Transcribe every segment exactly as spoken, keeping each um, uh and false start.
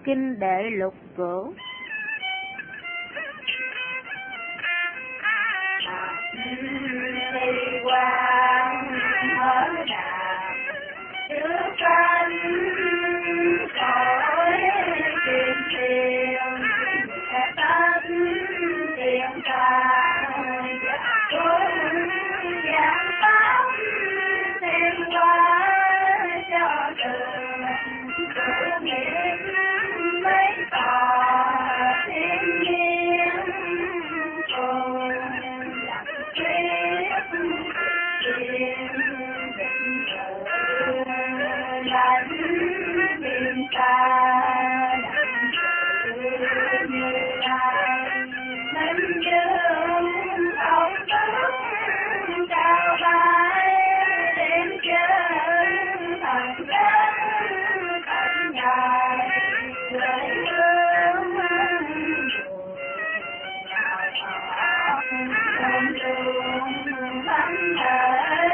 kinh đệ lục cửu. Đi qua mở đà trước cánh cõi tiền tiền sẽ tắt tiền ta cũng giảng pháp tiền qua cho đường tự nghiệp mấy tòa thiên nhiên cùng lạc thuyết tiền định tự lãnh tiền ta đặng tự như lai minh dương ông tước cao vai đến chân thành đến cảnh ngài lời hương không đường thánh thể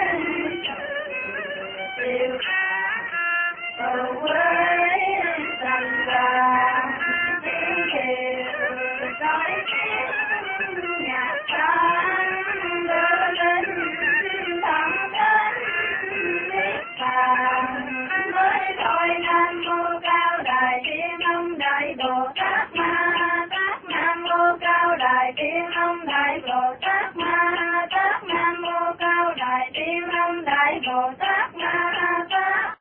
tiêu cầu quê rằng là tiếng kiều nói tiếng nhạc tan đưa lên thẳng đến niết bàn mới thôi nam mô cao đại thiên ông đại bồ tát